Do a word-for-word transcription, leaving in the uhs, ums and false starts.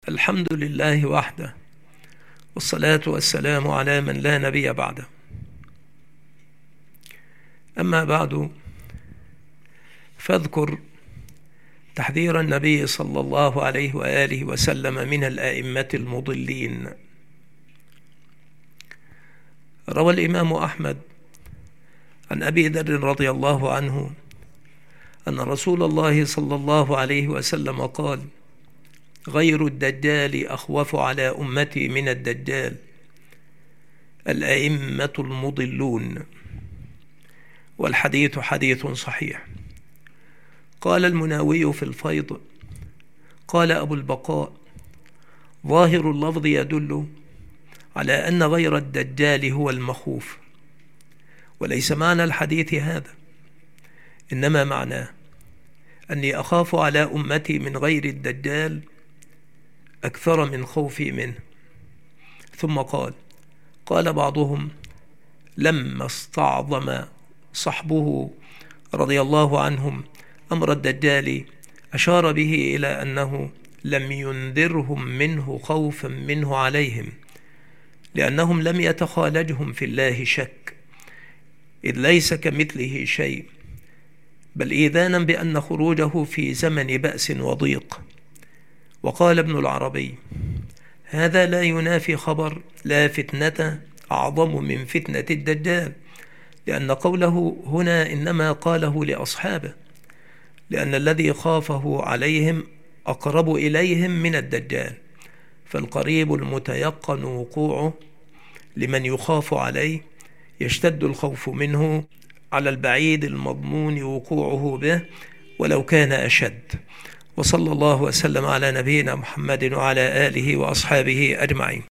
الحمد لله وحده، والصلاة والسلام على من لا نبي بعده. أما بعد، فاذكر تحذير النبي صلى الله عليه وآله وسلم من الآئمة المضلين. روى الإمام أحمد عن أبي ذر رضي الله عنه أن رسول الله صلى الله عليه وسلم قال: غير الدجال أخوف على أمتي من الدجال الأئمة المضلون. والحديث حديث صحيح. قال المناوي في الفيض: قال أبو البقاء: ظاهر اللفظ يدل على أن غير الدجال هو المخوف، وليس معنى الحديث هذا، إنما معناه أني أخاف على أمتي من غير الدجال أكثر من خوفي منه. ثم قال: قال بعضهم: لما استعظم صحبه رضي الله عنهم أمر الدجال أشار به إلى أنه لم ينذرهم منه خوفا منه عليهم، لأنهم لم يتخالجهم في الله شك، إذ ليس كمثله شيء، بل إيذانا بأن خروجه في زمن بأس وضيق. وقال ابن العربي: هذا لا ينافي خبر لا فتنة أعظم من فتنة الدجال، لأن قوله هنا إنما قاله لأصحابه، لأن الذي خافه عليهم أقرب إليهم من الدجال، فالقريب المتيقن وقوعه لمن يخاف عليه يشتد الخوف منه على البعيد المضمون وقوعه به ولو كان أشد. وصلى الله وسلم على نبينا محمد وعلى آله وأصحابه أجمعين.